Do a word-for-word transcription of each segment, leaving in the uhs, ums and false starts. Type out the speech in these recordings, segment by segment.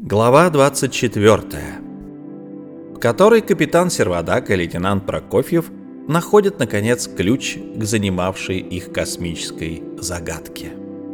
Глава двадцать четвёртая, в которой капитан Сервадак и лейтенант Прокофьев находят, наконец, ключ к занимавшей их космической загадке.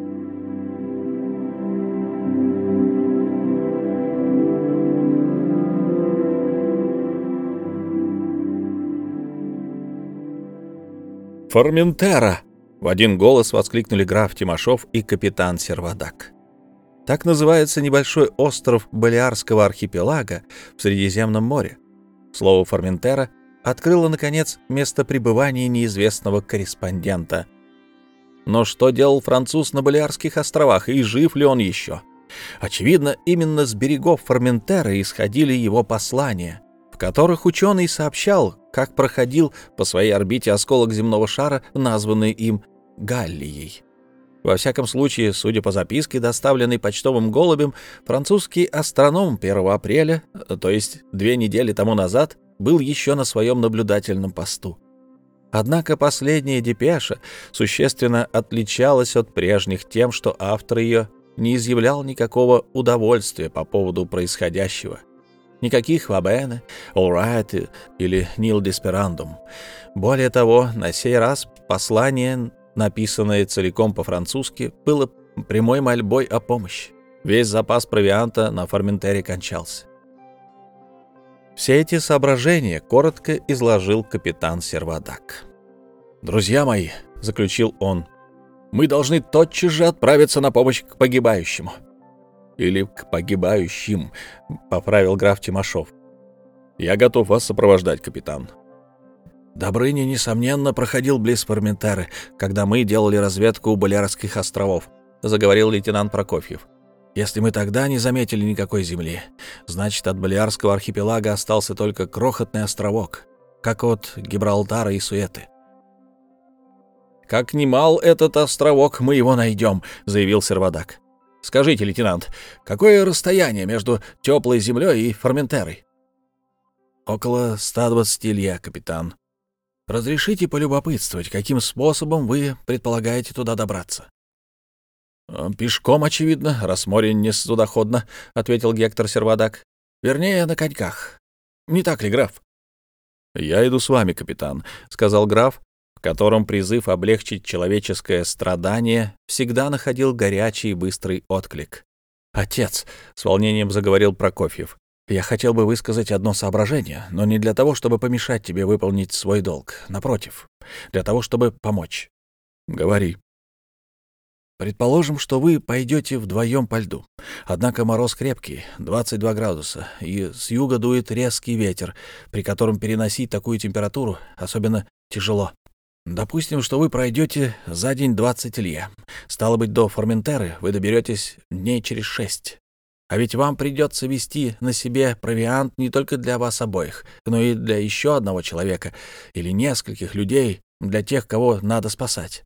«Форментера!» — в один голос воскликнули граф Тимошов и капитан Сервадак. Так называется небольшой остров Балеарского архипелага в Средиземном море. Слово «Форментера» открыло, наконец, место пребывания неизвестного корреспондента. Но что делал француз на Балеарских островах, и жив ли он еще? Очевидно, именно с берегов Форментера исходили его послания, в которых ученый сообщал, как проходил по своей орбите осколок земного шара, названный им Галлией. Во всяком случае, судя по записке, доставленной почтовым голубем, французский астроном первого апреля, то есть две недели тому назад, был еще на своем наблюдательном посту. Однако последняя депеша существенно отличалась от прежних тем, что автор ее не изъявлял никакого удовольствия по поводу происходящего. Никаких «Вабене», «Олрайт» или «Нил Деспирандум». Более того, на сей раз послание, написанное целиком по-французски, было прямой мольбой о помощи. Весь запас провианта на Форментере кончался. Все эти соображения коротко изложил капитан Сервадак. «Друзья мои», — заключил он, — «мы должны тотчас же отправиться на помощь к погибающему». «Или к погибающим», — поправил граф Тимошов. «Я готов вас сопровождать, капитан». «Добрыня, несомненно, проходил близ Форментеры, когда мы делали разведку у Балеарских островов», — заговорил лейтенант Прокофьев. «Если мы тогда не заметили никакой земли, значит, от Балеарского архипелага остался только крохотный островок, как от Гибралтара и Суэты». «Как ни мал этот островок, мы его найдем», — заявил Сервадак. «Скажите, лейтенант, какое расстояние между теплой землей и Форментерой?» «Около ста двадцати лье, капитан. Разрешите полюбопытствовать, каким способом вы предполагаете туда добраться?» «Пешком, очевидно, раз море не судоходно», — ответил Гектор Сервадак. «Вернее, на коньках. Не так ли, граф?» «Я иду с вами, капитан», — сказал граф, в котором призыв облегчить человеческое страдание всегда находил горячий и быстрый отклик. «Отец», — с волнением заговорил Прокофьев, — «я хотел бы высказать одно соображение, но не для того, чтобы помешать тебе выполнить свой долг. Напротив, для того, чтобы помочь». «Говори». «Предположим, что вы пойдете вдвоем по льду. Однако мороз крепкий, двадцать два градуса, и с юга дует резкий ветер, при котором переносить такую температуру особенно тяжело. Допустим, что вы пройдете за день двадцать лье. Стало быть, до Форментеры вы доберетесь дней через шесть. А ведь вам придется везти на себе провиант не только для вас обоих, но и для еще одного человека или нескольких людей, для тех, кого надо спасать».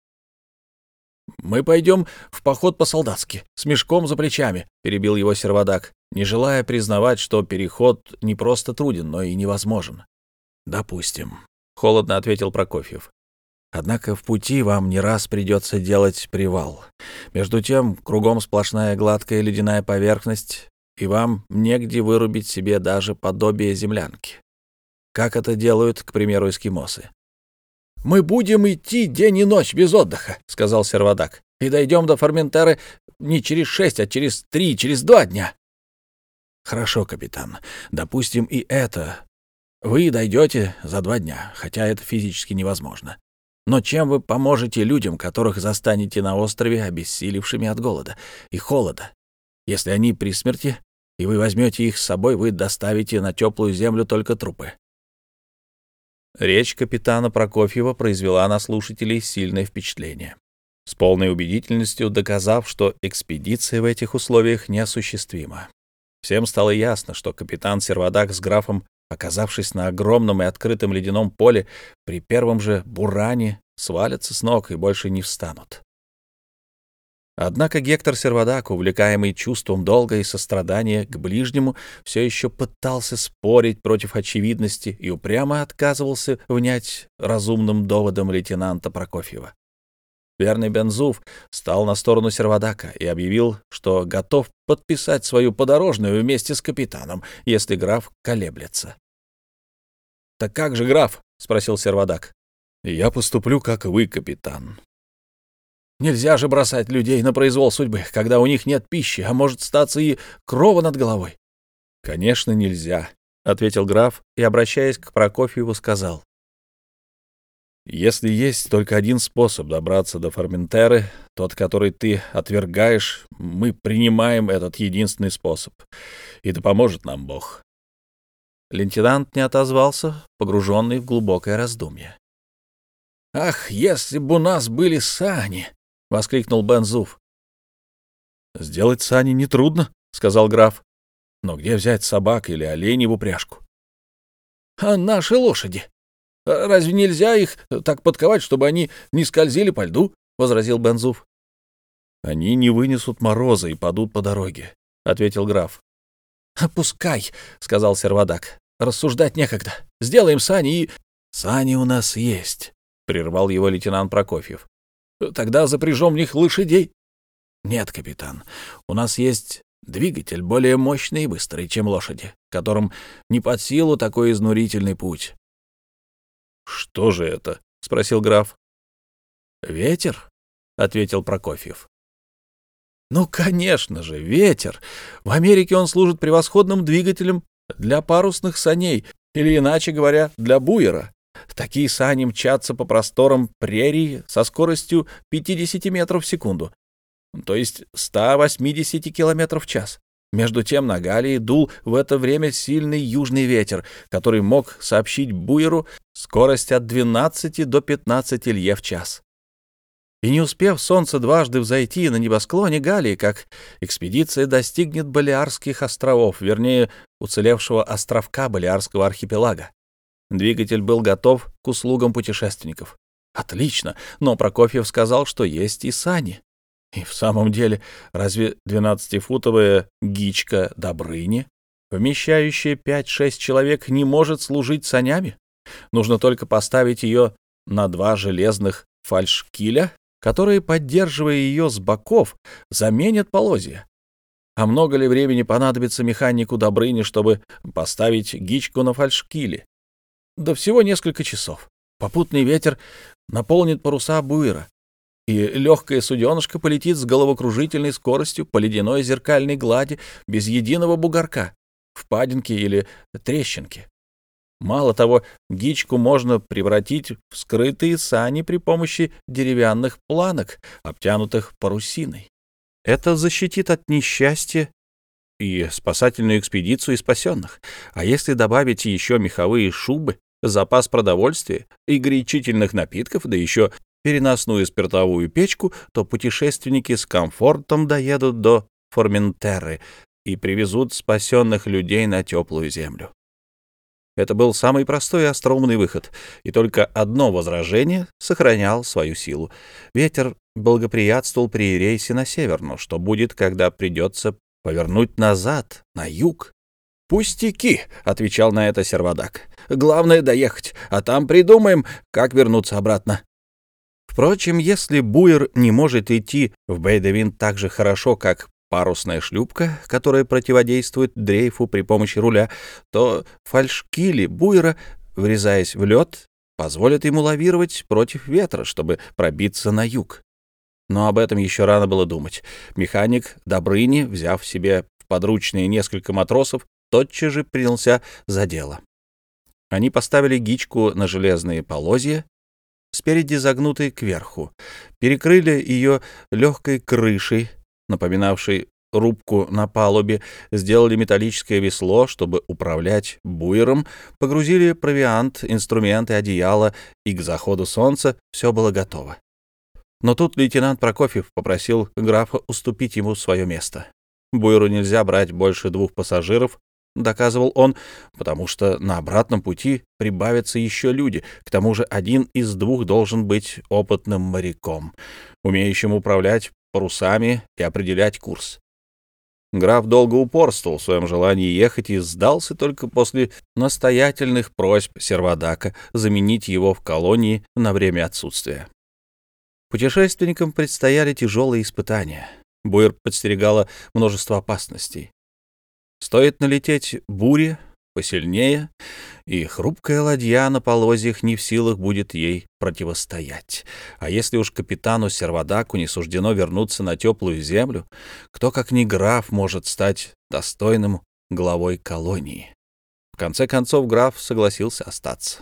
«Мы пойдем в поход по-солдатски, с мешком за плечами», — перебил его Сервадак, не желая признавать, что переход не просто труден, но и невозможен. «Допустим», — холодно ответил Прокофьев. «Однако в пути вам не раз придется делать привал. Между тем, кругом сплошная гладкая ледяная поверхность, и вам негде вырубить себе даже подобие землянки. Как это делают, к примеру, эскимосы». «Мы будем идти день и ночь без отдыха», — сказал Сервадак, «и дойдем до Форментеры не через шесть, а через три, через два дня». «Хорошо, капитан, допустим и это. Вы дойдете за два дня, хотя это физически невозможно. Но чем вы поможете людям, которых застанете на острове обессилевшими от голода и холода? Если они при смерти, и вы возьмете их с собой, вы доставите на теплую землю только трупы». Речь капитана Прокофьева произвела на слушателей сильное впечатление, с полной убедительностью доказав, что экспедиция в этих условиях неосуществима. Всем стало ясно, что капитан Сервадак с графом, оказавшись на огромном и открытом ледяном поле, при первом же буране свалятся с ног и больше не встанут. Однако Гектор Сервадак, увлекаемый чувством долга и сострадания к ближнему, все еще пытался спорить против очевидности и упрямо отказывался внять разумным доводам лейтенанта Прокофьева. Верный Бензуф стал на сторону Сервадака и объявил, что готов подписать свою подорожную вместе с капитаном, если граф колеблется. — Так как же, граф? — спросил Сервадак. — Я поступлю, как вы, капитан. — Нельзя же бросать людей на произвол судьбы, когда у них нет пищи, а может статься и крова над головой. — Конечно, нельзя, — ответил граф и, обращаясь к Прокофьеву, сказал. Если есть только один способ добраться до Форментеры, тот, который ты отвергаешь, мы принимаем этот единственный способ, и да поможет нам Бог. Лейтенант не отозвался, погруженный в глубокое раздумье. — Ах, если бы у нас были сани! — воскликнул Бензуф. — Сделать сани нетрудно, — сказал граф. — Но где взять собак или оленей в упряжку? — А наши лошади? Разве нельзя их так подковать, чтобы они не скользили по льду? — возразил Бензуф. — Они не вынесут мороза и падут по дороге, — ответил граф. — Пускай, — сказал Сервадак. — Рассуждать некогда. Сделаем сани и... — Сани у нас есть, — прервал его лейтенант Прокофьев. — Тогда запряжем в них лошадей. — Нет, капитан, у нас есть двигатель более мощный и быстрый, чем лошади, которым не под силу такой изнурительный путь. — Что же это? — спросил граф. — Ветер, — ответил Прокофьев. — Ну, конечно же, ветер. В Америке он служит превосходным двигателем для парусных саней, или, иначе говоря, для буера. Такие сани мчатся по просторам прерий со скоростью пятьдесят метров в секунду, то есть сто восемьдесят километров в час. Между тем на Галлии дул в это время сильный южный ветер, который мог сообщить буеру скорость от двенадцати до пятнадцати лье в час. И не успев солнце дважды взойти на небосклоне Галлии, как экспедиция достигнет Балеарских островов, вернее, уцелевшего островка Балеарского архипелага. Двигатель был готов к услугам путешественников. Отлично, но Прокофьев сказал, что есть и сани. И в самом деле, разве двенадцатифутовая гичка Добрыни, вмещающая пять-шесть человек, не может служить санями? Нужно только поставить ее на два железных фальшкиля, которые, поддерживая ее с боков, заменят полозья. А много ли времени понадобится механику Добрыни, чтобы поставить гичку на фальшкиле? Да всего несколько часов. Попутный ветер наполнит паруса буера, и легкое суденышко полетит с головокружительной скоростью по ледяной зеркальной глади без единого бугорка, впадинки или трещинки. Мало того, гичку можно превратить в скрытые сани при помощи деревянных планок, обтянутых парусиной. Это защитит от несчастья и спасательную экспедицию и спасенных. А если добавить еще меховые шубы, запас продовольствия и горячительных напитков, да еще переносную спиртовую печку, то путешественники с комфортом доедут до Форментеры и привезут спасенных людей на теплую землю. Это был самый простой и остроумный выход, и только одно возражение сохранял свою силу. Ветер благоприятствовал при рейсе на север, но что будет, когда придется повернуть назад, на юг? «Пустяки», — отвечал на это Сервадак. «Главное — доехать, а там придумаем, как вернуться обратно». Впрочем, если буер не может идти в Бей-де-Винд так же хорошо, как парусная шлюпка, которая противодействует дрейфу при помощи руля, то фальшкили буера, врезаясь в лед, позволят ему лавировать против ветра, чтобы пробиться на юг. Но об этом еще рано было думать. Механик Добрыни, взяв себе в подручные несколько матросов, тотчас же принялся за дело. Они поставили гичку на железные полозья, спереди загнутой кверху, перекрыли ее легкой крышей, напоминавшей рубку на палубе, сделали металлическое весло, чтобы управлять буером, погрузили провиант, инструменты, одеяло, и к заходу солнца все было готово. Но тут лейтенант Прокофьев попросил графа уступить ему свое место. Буеру нельзя брать больше двух пассажиров, доказывал он, потому что на обратном пути прибавятся еще люди. К тому же один из двух должен быть опытным моряком, умеющим управлять парусами и определять курс. Граф долго упорствовал в своем желании ехать и сдался только после настоятельных просьб Сервадака заменить его в колонии на время отсутствия. Путешественникам предстояли тяжелые испытания. Буер подстерегало множество опасностей. Стоит налететь буре посильнее, и хрупкая ладья на полозьях не в силах будет ей противостоять. А если уж капитану Сервадаку не суждено вернуться на теплую землю, кто, как ни граф, может стать достойным главой колонии? В конце концов, граф согласился остаться.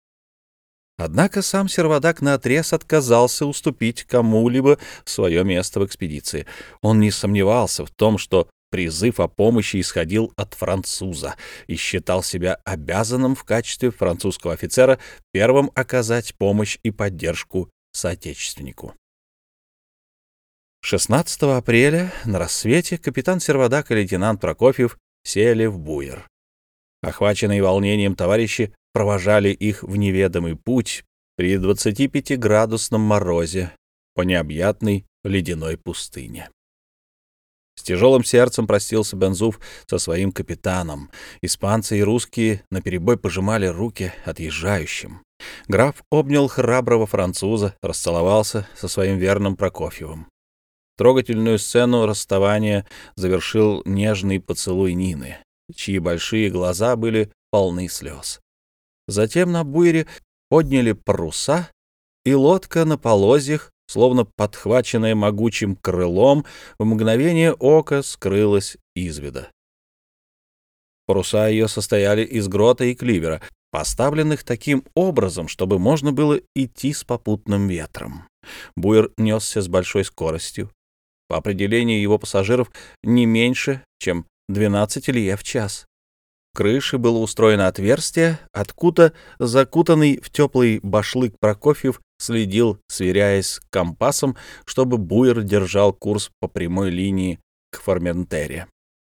Однако сам Сервадак наотрез отказался уступить кому-либо свое место в экспедиции. Он не сомневался в том, что призыв о помощи исходил от француза и считал себя обязанным в качестве французского офицера первым оказать помощь и поддержку соотечественнику. шестнадцатого апреля на рассвете капитан Сервадак и лейтенант Прокофьев сели в буер. Охваченные волнением товарищи провожали их в неведомый путь при двадцатипятиградусном морозе по необъятной ледяной пустыне. С тяжелым сердцем простился Бензуф со своим капитаном. Испанцы и русские наперебой пожимали руки отъезжающим. Граф обнял храброго француза, расцеловался со своим верным Прокофьевым. Трогательную сцену расставания завершил нежный поцелуй Нины, чьи большие глаза были полны слез. Затем на буере подняли паруса, и лодка на полозьях, словно подхваченная могучим крылом, в мгновение ока скрылась из вида. Паруса ее состояли из грота и кливера, поставленных таким образом, чтобы можно было идти с попутным ветром. Буер несся с большой скоростью. По определению его пассажиров не меньше, чем двенадцать лье в час. В крыше было устроено отверстие, откуда закутанный в теплый башлык Прокофьев следил, сверяясь с компасом, чтобы буер держал курс по прямой линии к Форментере.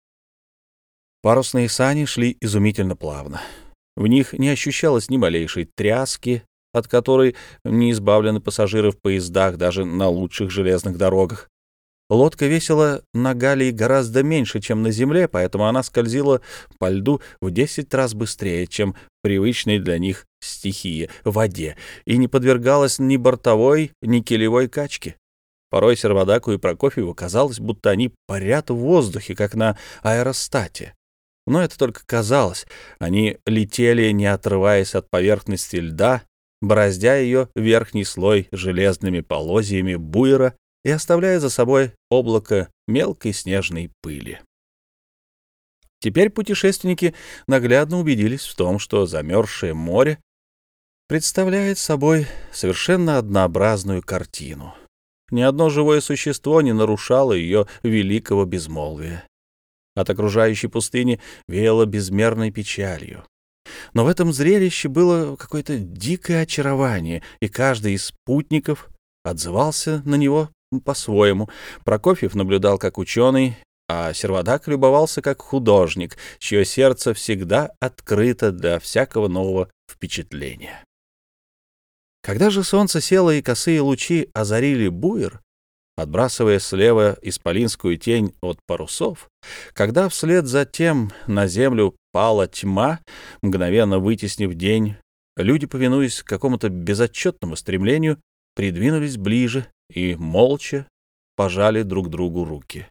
Парусные сани шли изумительно плавно. В них не ощущалось ни малейшей тряски, от которой не избавлены пассажиры в поездах даже на лучших железных дорогах. Лодка весила на Галлии гораздо меньше, чем на земле, поэтому она скользила по льду в десять раз быстрее, чем привычной для них стихии — воде, и не подвергалась ни бортовой, ни килевой качке. Порой Сервадаку и Прокофьеву казалось, будто они парят в воздухе, как на аэростате. Но это только казалось. Они летели, не отрываясь от поверхности льда, бороздя ее верхний слой железными полозьями буера и оставляя за собой облако мелкой снежной пыли. Теперь путешественники наглядно убедились в том, что замерзшее море представляет собой совершенно однообразную картину. Ни одно живое существо не нарушало ее великого безмолвия. От окружающей пустыни веяло безмерной печалью. Но в этом зрелище было какое-то дикое очарование, и каждый из спутников отзывался на него по-своему. Прокофьев наблюдал как ученый, а Сервадак любовался как художник, чье сердце всегда открыто для всякого нового впечатления. Когда же солнце село и косые лучи озарили буер, отбрасывая слева исполинскую тень от парусов, когда вслед за тем на землю пала тьма, мгновенно вытеснив день, люди, повинуясь какому-то безотчетному стремлению, придвинулись ближе и молча пожали друг другу руки.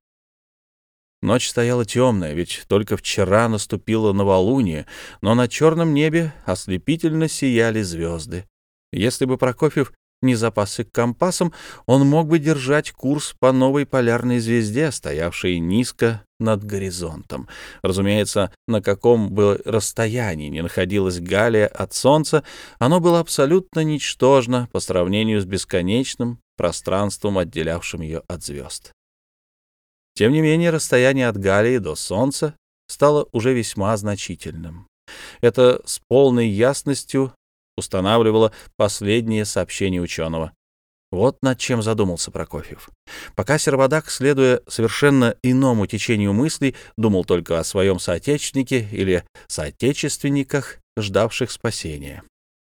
Ночь стояла темная, ведь только вчера наступило новолуние, но на черном небе ослепительно сияли звезды. Если бы Прокофьев не запасся компасом, он мог бы держать курс по новой полярной звезде, стоявшей низко над горизонтом. Разумеется, на каком бы расстоянии ни находилась Галлия от Солнца, оно было абсолютно ничтожно по сравнению с бесконечным пространством, отделявшим ее от звезд. Тем не менее, расстояние от Галлии до Солнца стало уже весьма значительным. Это с полной ясностью устанавливало последнее сообщение ученого. Вот над чем задумался Прокофьев. Пока Сервадак, следуя совершенно иному течению мыслей, думал только о своем соотечественнике или соотечественниках, ждавших спасения.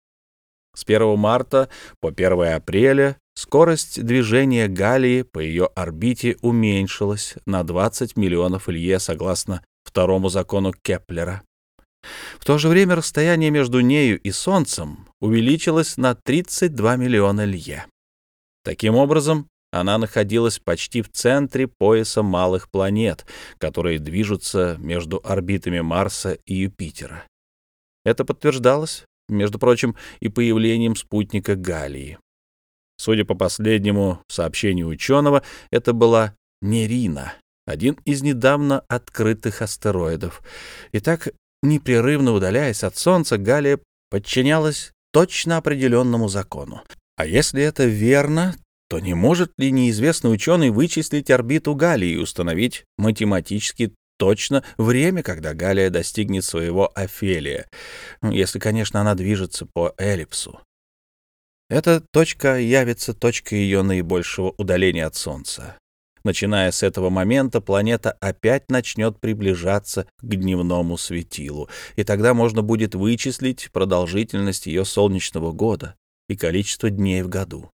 С первого марта по первое апреля скорость движения Галлии по ее орбите уменьшилась на двадцать миллионов лье согласно второму закону Кеплера. В то же время расстояние между нею и Солнцем увеличилось на тридцать два миллиона лье. Таким образом, она находилась почти в центре пояса малых планет, которые движутся между орбитами Марса и Юпитера. Это подтверждалось, между прочим, и появлением спутника Галлии. Судя по последнему сообщению ученого, это была Нерина, один из недавно открытых астероидов. Итак, непрерывно удаляясь от Солнца, Галлия подчинялась точно определенному закону. А если это верно, то не может ли неизвестный ученый вычислить орбиту Галлии и установить математически точно время, когда Галлия достигнет своего афелия, если, конечно, она движется по эллипсу? Эта точка явится точкой ее наибольшего удаления от Солнца. Начиная с этого момента, планета опять начнет приближаться к дневному светилу, и тогда можно будет вычислить продолжительность ее солнечного года и количество дней в году.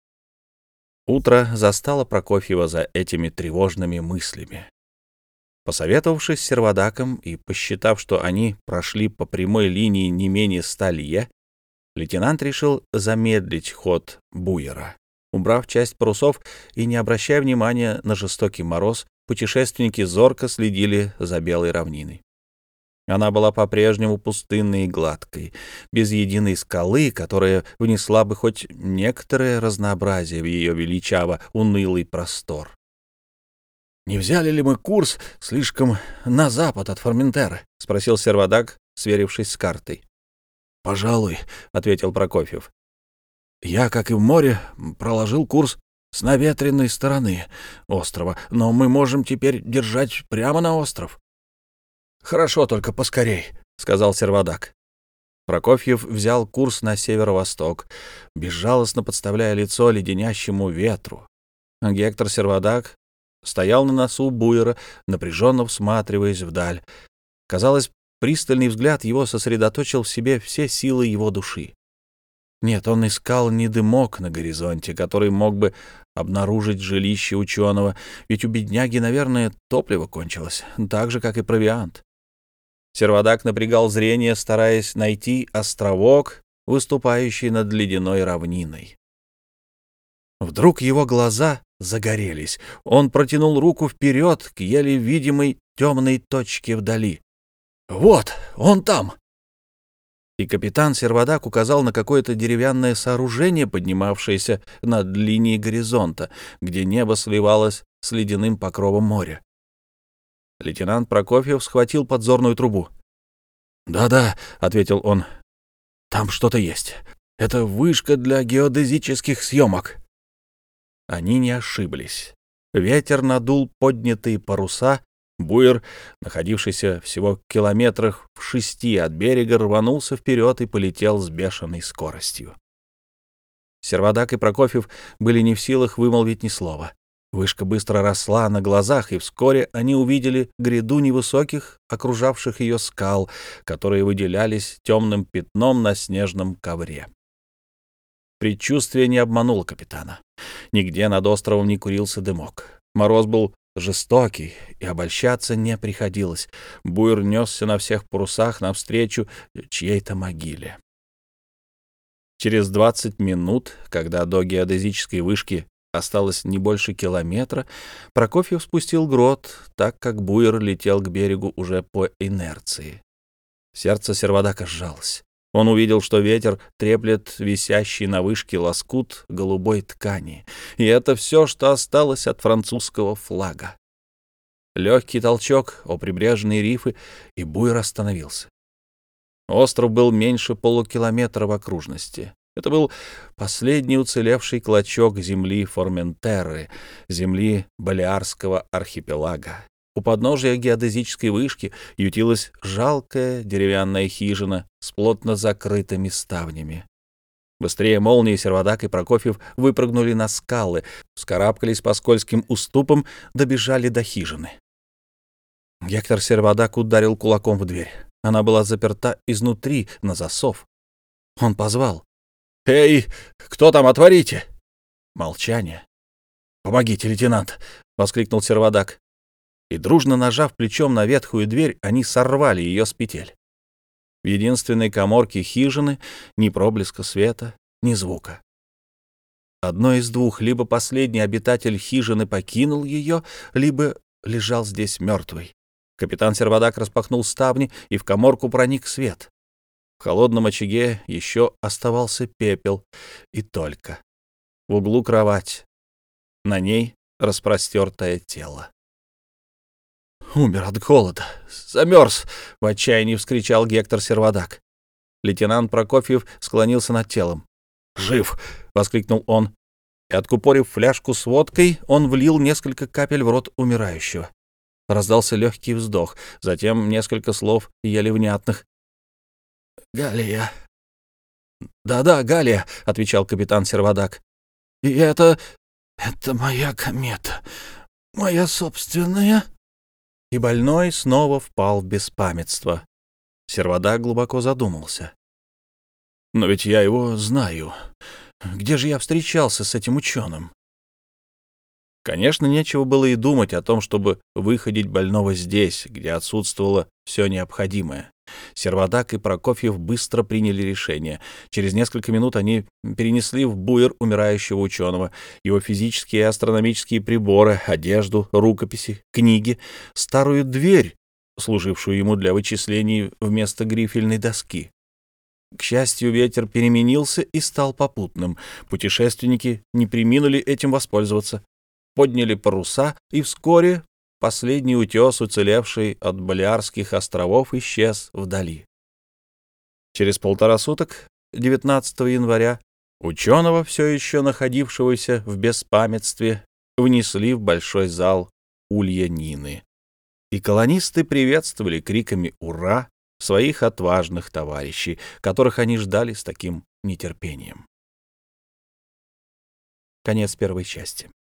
Утро застало Прокофьева за этими тревожными мыслями. Посоветовавшись с Сервадаком и посчитав, что они прошли по прямой линии не менее ста лье, лейтенант решил замедлить ход буера. Убрав часть парусов и не обращая внимания на жестокий мороз, путешественники зорко следили за белой равниной. Она была по-прежнему пустынной и гладкой, без единой скалы, которая внесла бы хоть некоторое разнообразие в ее величаво унылый простор. «Не взяли ли мы курс слишком на запад от Форментеры?» — спросил Сервадак, сверившись с картой. «Пожалуй», — ответил Прокофьев. «Я, как и в море, проложил курс с наветренной стороны острова, но мы можем теперь держать прямо на остров». «Хорошо, только поскорей», — сказал Сервадак. Прокофьев взял курс на северо-восток, безжалостно подставляя лицо леденящему ветру. Гектор Сервадак стоял на носу буера, напряженно всматриваясь вдаль. Казалось, пристальный взгляд его сосредоточил в себе все силы его души. Нет, он искал не дымок на горизонте, который мог бы обнаружить жилище ученого, ведь у бедняги, наверное, топливо кончилось, так же, как и провиант. Сервадак напрягал зрение, стараясь найти островок, выступающий над ледяной равниной. Вдруг его глаза загорелись. Он протянул руку вперед к еле видимой темной точке вдали. «Вот, он там!» И капитан Сервадак указал на какое-то деревянное сооружение, поднимавшееся над линией горизонта, где небо сливалось с ледяным покровом моря. Лейтенант Прокофьев схватил подзорную трубу. «Да-да», — ответил он, — «там что-то есть. Это вышка для геодезических съемок». Они не ошиблись. Ветер надул поднятые паруса. Буер, находившийся всего в километрах в шести от берега, рванулся вперед и полетел с бешеной скоростью. Сервадак и Прокофьев были не в силах вымолвить ни слова. Вышка быстро росла на глазах, и вскоре они увидели гряду невысоких, окружавших ее скал, которые выделялись темным пятном на снежном ковре. Предчувствие не обмануло капитана. Нигде над островом не курился дымок. Мороз был жестокий, и обольщаться не приходилось. Буер несся на всех парусах навстречу чьей-то могиле. Через двадцать минут, когда до геодезической вышки осталось не больше километра, Прокофьев спустил грот, так как буер летел к берегу уже по инерции. Сердце Сервадака сжалось. Он увидел, что ветер треплет висящий на вышке лоскут голубой ткани, и это все, что осталось от французского флага. Легкий толчок о прибрежные рифы, и буер остановился. Остров был меньше полукилометра в окружности. Это был последний уцелевший клочок земли Форментеры, земли Балеарского архипелага. У подножия геодезической вышки ютилась жалкая деревянная хижина с плотно закрытыми ставнями. Быстрее молнии Сервадак и Прокофьев выпрыгнули на скалы, вскарабкались по скользким уступам, добежали до хижины. Гектор Сервадак ударил кулаком в дверь. Она была заперта изнутри на засов. Он позвал: «Эй, кто там, отворите!» Молчание. «Помогите, лейтенант!» — воскликнул Сервадак. И, дружно нажав плечом на ветхую дверь, они сорвали ее с петель. В единственной каморке хижины ни проблеска света, ни звука. Одно из двух: либо последний обитатель хижины покинул ее, либо лежал здесь мертвый. Капитан Сервадак распахнул ставни, и в каморку проник свет. В холодном очаге еще оставался пепел, и только. В углу кровать. На ней распростертое тело. «Умер от голода! Замерз!» — в отчаянии вскричал Гектор Сервадак. Лейтенант Прокофьев склонился над телом. «Жив!» — воскликнул он. И, откупорив фляжку с водкой, он влил несколько капель в рот умирающего. Раздался легкий вздох, затем несколько слов, еле внятных. «Галия!» «Да-да, Галия!» — отвечал капитан Сервадак. «И это... это моя комета, моя собственная...» И больной снова впал в беспамятство. Сервадак глубоко задумался. «Но ведь я его знаю. Где же я встречался с этим ученым?» Конечно, нечего было и думать о том, чтобы выходить больного здесь, где отсутствовало все необходимое. Сервадак и Прокофьев быстро приняли решение. Через несколько минут они перенесли в буер умирающего ученого его физические и астрономические приборы, одежду, рукописи, книги, старую дверь, служившую ему для вычислений вместо грифельной доски. К счастью, ветер переменился и стал попутным. Путешественники не преминули этим воспользоваться. Подняли паруса, и вскоре последний утес, уцелевший от Балеарских островов, исчез вдали. Через полтора суток, девятнадцатого января, ученого, все еще находившегося в беспамятстве, внесли в большой зал Улья Нины. И колонисты приветствовали криками «Ура!» своих отважных товарищей, которых они ждали с таким нетерпением. Конец первой части.